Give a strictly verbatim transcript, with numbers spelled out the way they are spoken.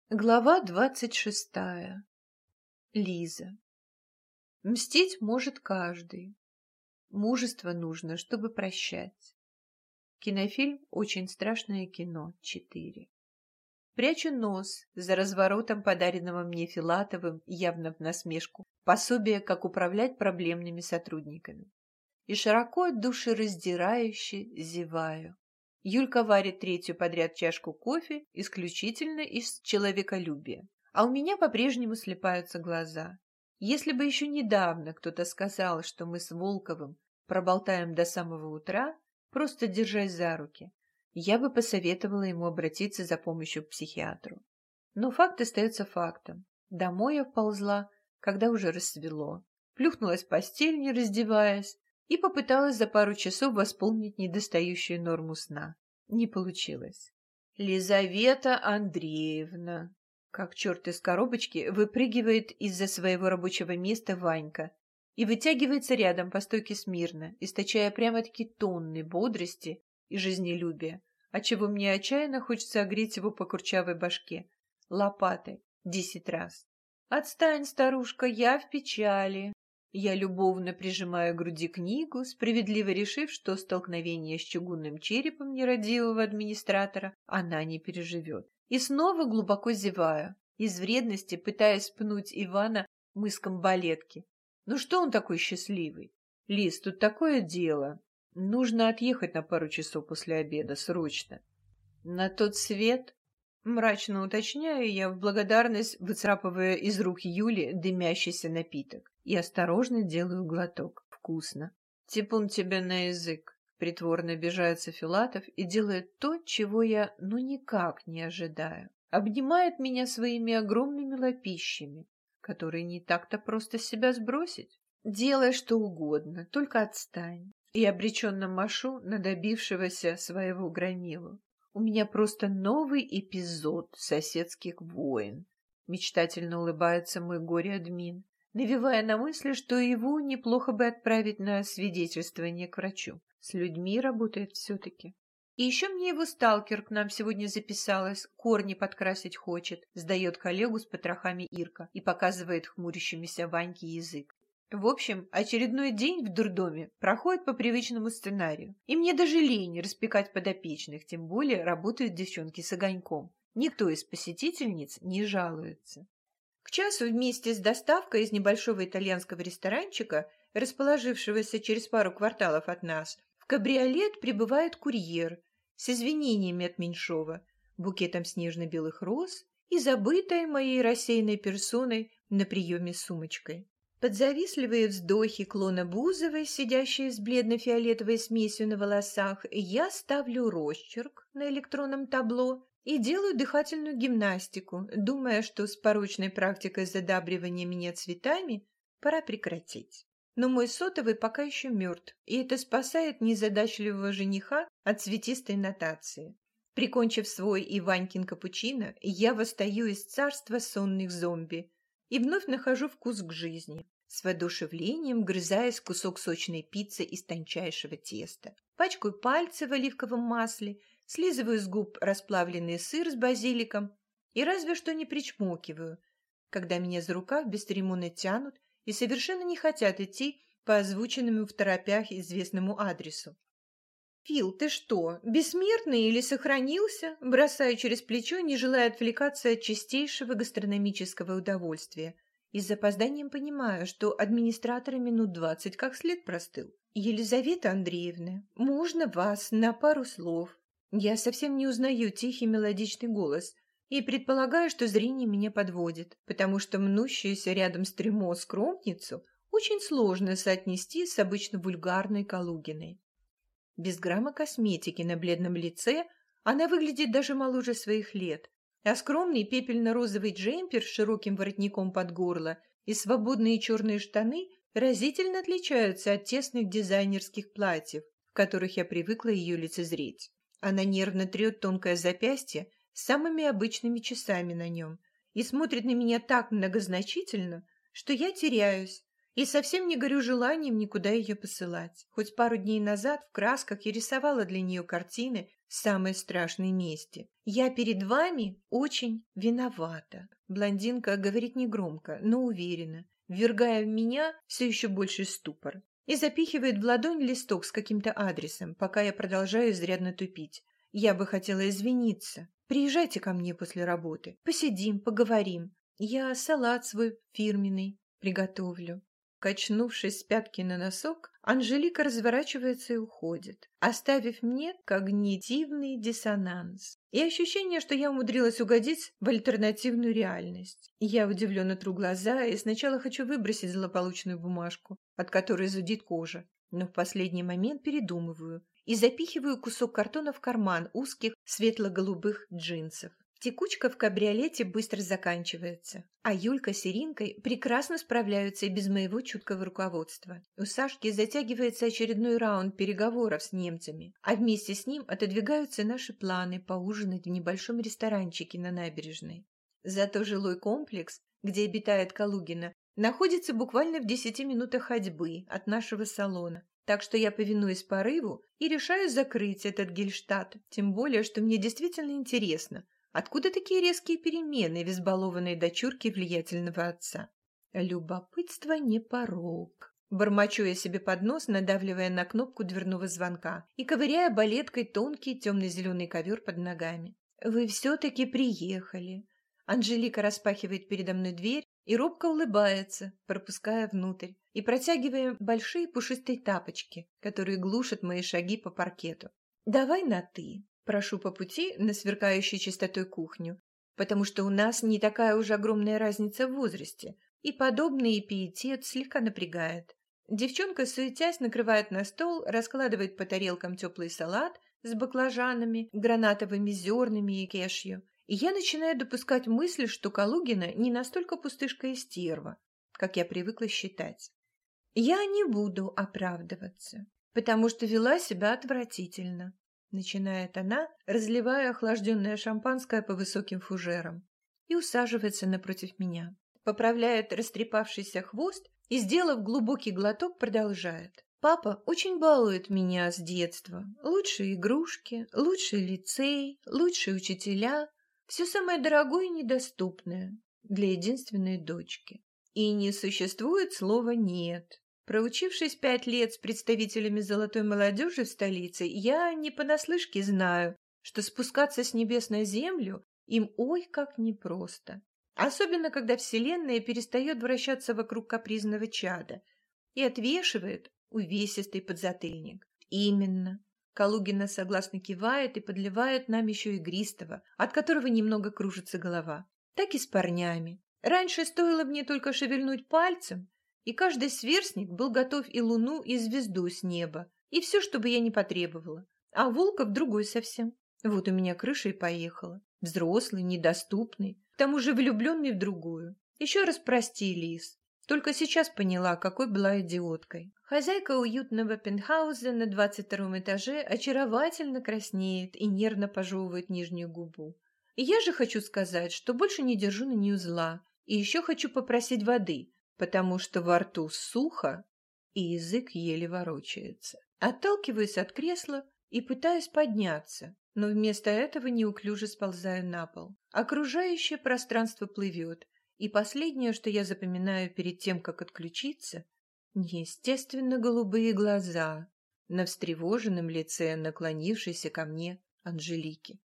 Глава двадцать шестая. Лиза. Мстить может каждый. Мужество нужно, чтобы прощать. Кинофильм «Очень страшное кино» четыре. Прячу нос за разворотом подаренного мне Филатовым, явно в насмешку, пособие, как управлять проблемными сотрудниками. И широко душераздирающе зеваю. Юлька варит третью подряд чашку кофе исключительно из человеколюбия. А у меня по-прежнему слипаются глаза. Если бы еще недавно кто-то сказал, что мы с Волковым проболтаем до самого утра, просто держась за руки, я бы посоветовала ему обратиться за помощью к психиатру. Но факт остается фактом. Домой я вползла, когда уже рассвело. Плюхнулась в постель, не раздеваясь, и попыталась за пару часов восполнить недостающую норму сна. Не получилось. Лизавета Андреевна, как черт из коробочки, выпрыгивает из-за своего рабочего места Ванька и вытягивается рядом по стойке смирно, источая прямо-таки тонны бодрости и жизнелюбия, отчего мне отчаянно хочется огреть его по курчавой башке лопатой десять раз. «Отстань, старушка, я в печали!» Я любовно прижимаю к груди книгу, справедливо решив, что столкновение с чугунным черепом нерадивого администратора она не переживет. И снова глубоко зеваю, из вредности пытаясь пнуть Ивана мыском балетки. Ну что он такой счастливый? Лиз, тут такое дело. Нужно отъехать на пару часов после обеда, срочно. На тот свет? Мрачно уточняю я, в благодарность выцарапывая из рук Юли дымящийся напиток. И осторожно делаю глоток. Вкусно. Типун тебе на язык. Притворно обижается Филатов и делает то, чего я ну никак не ожидаю. Обнимает меня своими огромными лапищами, которые не так-то просто себя сбросить. Делай что угодно, только отстань. И обреченно машу на добившегося своего громилу. У меня просто новый эпизод соседских войн. Мечтательно улыбается мой горе-админ, навевая на мысли, что его неплохо бы отправить на свидетельствование к врачу. С людьми работает все-таки. И еще мне его сталкер к нам сегодня записалась, корни подкрасить хочет, сдает коллегу с потрохами Ирка и показывает хмурящимися Ваньке язык. В общем, очередной день в дурдоме проходит по привычному сценарию. И мне даже лень распекать подопечных, тем более работают девчонки с огоньком. Никто из посетительниц не жалуется. К часу вместе с доставкой из небольшого итальянского ресторанчика, расположившегося через пару кварталов от нас, в кабриолет прибывает курьер с извинениями от Меньшова, букетом снежно-белых роз и забытой моей рассеянной персоной на приеме сумочкой. Под завистливые вздохи клона Бузовой, сидящей с бледно-фиолетовой смесью на волосах, я ставлю росчерк на электронном табло и делаю дыхательную гимнастику, думая, что с порочной практикой задабривания меня цветами пора прекратить. Но мой сотовый пока еще мертв, и это спасает незадачливого жениха от цветистой нотации. Прикончив свой и Ванькин капучино, я восстаю из царства сонных зомби и вновь нахожу вкус к жизни, с воодушевлением грызаясь кусок сочной пиццы из тончайшего теста. Пачкаю пальцы в оливковом масле, слизываю с губ расплавленный сыр с базиликом и разве что не причмокиваю, когда меня за рукав бесцеремонно тянут и совершенно не хотят идти по озвученному второпях известному адресу. «Фил, ты что, бессмертный или сохранился?» Бросаю через плечо, не желая отвлекаться от чистейшего гастрономического удовольствия. И с запозданием понимаю, что администратора минут двадцать как след простыл. «Елизавета Андреевна, можно вас на пару слов?» Я совсем не узнаю тихий мелодичный голос и предполагаю, что зрение меня подводит, потому что мнущуюся рядом с трюмо скромницу очень сложно соотнести с обычно вульгарной Калугиной. Без грамма косметики на бледном лице она выглядит даже моложе своих лет, а скромный пепельно-розовый джемпер с широким воротником под горло и свободные черные штаны разительно отличаются от тесных дизайнерских платьев, в которых я привыкла ее лицезреть. Она нервно трет тонкое запястье с самыми обычными часами на нем и смотрит на меня так многозначительно, что я теряюсь И совсем не горю желанием никуда ее посылать. Хоть пару дней назад в красках я рисовала для нее картины самой страшной мести. «Я перед вами очень виновата». Блондинка говорит негромко, но уверенно, ввергая в меня все еще больший ступор. И запихивает в ладонь листок с каким-то адресом, пока я продолжаю изрядно тупить. «Я бы хотела извиниться. Приезжайте ко мне после работы. Посидим, поговорим. Я салат свой фирменный приготовлю». Качнувшись с пятки на носок, Анжелика разворачивается и уходит, оставив мне когнитивный диссонанс и ощущение, что я умудрилась угодить в альтернативную реальность. Я удивленно тру глаза и сначала хочу выбросить злополучную бумажку, от которой зудит кожа, но в последний момент передумываю и запихиваю кусок картона в карман узких светло-голубых джинсов. Текучка в кабриолете быстро заканчивается, а Юлька с Иринкой прекрасно справляются и без моего чуткого руководства. У Сашки затягивается очередной раунд переговоров с немцами, а вместе с ним отодвигаются наши планы поужинать в небольшом ресторанчике на набережной. Зато жилой комплекс, где обитает Калугина, находится буквально в десяти минутах ходьбы от нашего салона. Так что я повинуюсь порыву и решаю закрыть этот Гельштадт, тем более, что мне действительно интересно, откуда такие резкие перемены в избалованной дочурке влиятельного отца? Любопытство не порок. Бормочу я себе под нос, надавливая на кнопку дверного звонка и ковыряя балеткой тонкий темно-зеленый ковер под ногами. «Вы все-таки приехали». Анжелика распахивает передо мной дверь и робко улыбается, пропуская внутрь и протягивая большие пушистые тапочки, которые глушат мои шаги по паркету. «Давай на «ты». Прошу по пути на сверкающей чистотой кухню, потому что у нас не такая уж огромная разница в возрасте, и подобный пиетет слегка напрягает. Девчонка, суетясь, накрывает на стол, раскладывает по тарелкам теплый салат с баклажанами, гранатовыми зернами и кешью, и я начинаю допускать мысль, что Калугина не настолько пустышка и стерва, как я привыкла считать. Я не буду оправдываться, потому что вела себя отвратительно. Начинает она, разливая охлажденное шампанское по высоким фужерам, и усаживается напротив меня. Поправляет растрепавшийся хвост и, сделав глубокий глоток, продолжает. «Папа очень балует меня с детства. Лучшие игрушки, лучший лицей, лучшие учителя. Все самое дорогое и недоступное для единственной дочки. И не существует слова «нет». Проучившись пять лет с представителями золотой молодежи в столице, я не понаслышке знаю, что спускаться с небес на землю им ой как непросто. Особенно, когда вселенная перестает вращаться вокруг капризного чада и отвешивает увесистый подзатыльник. Именно. Калугина согласно кивает и подливает нам еще игристого, от которого немного кружится голова. Так и с парнями. Раньше стоило мне только шевельнуть пальцем, и каждый сверстник был готов и луну, и звезду с неба, и все, что бы я ни потребовала. А Волков другой совсем. Вот у меня крыша и поехала. Взрослый, недоступный, к тому же влюбленный в другую. Еще раз прости, Лиз. Только сейчас поняла, какой была идиоткой. Хозяйка уютного пентхауса на двадцать втором этаже очаровательно краснеет и нервно пожевывает нижнюю губу. И я же хочу сказать, что больше не держу на нее зла, и еще хочу попросить воды, потому что во рту сухо, и язык еле ворочается. Отталкиваюсь от кресла и пытаюсь подняться, но вместо этого неуклюже сползаю на пол. Окружающее пространство плывет, и последнее, что я запоминаю перед тем, как отключиться, неестественно голубые глаза на встревоженном лице наклонившейся ко мне Анжелики.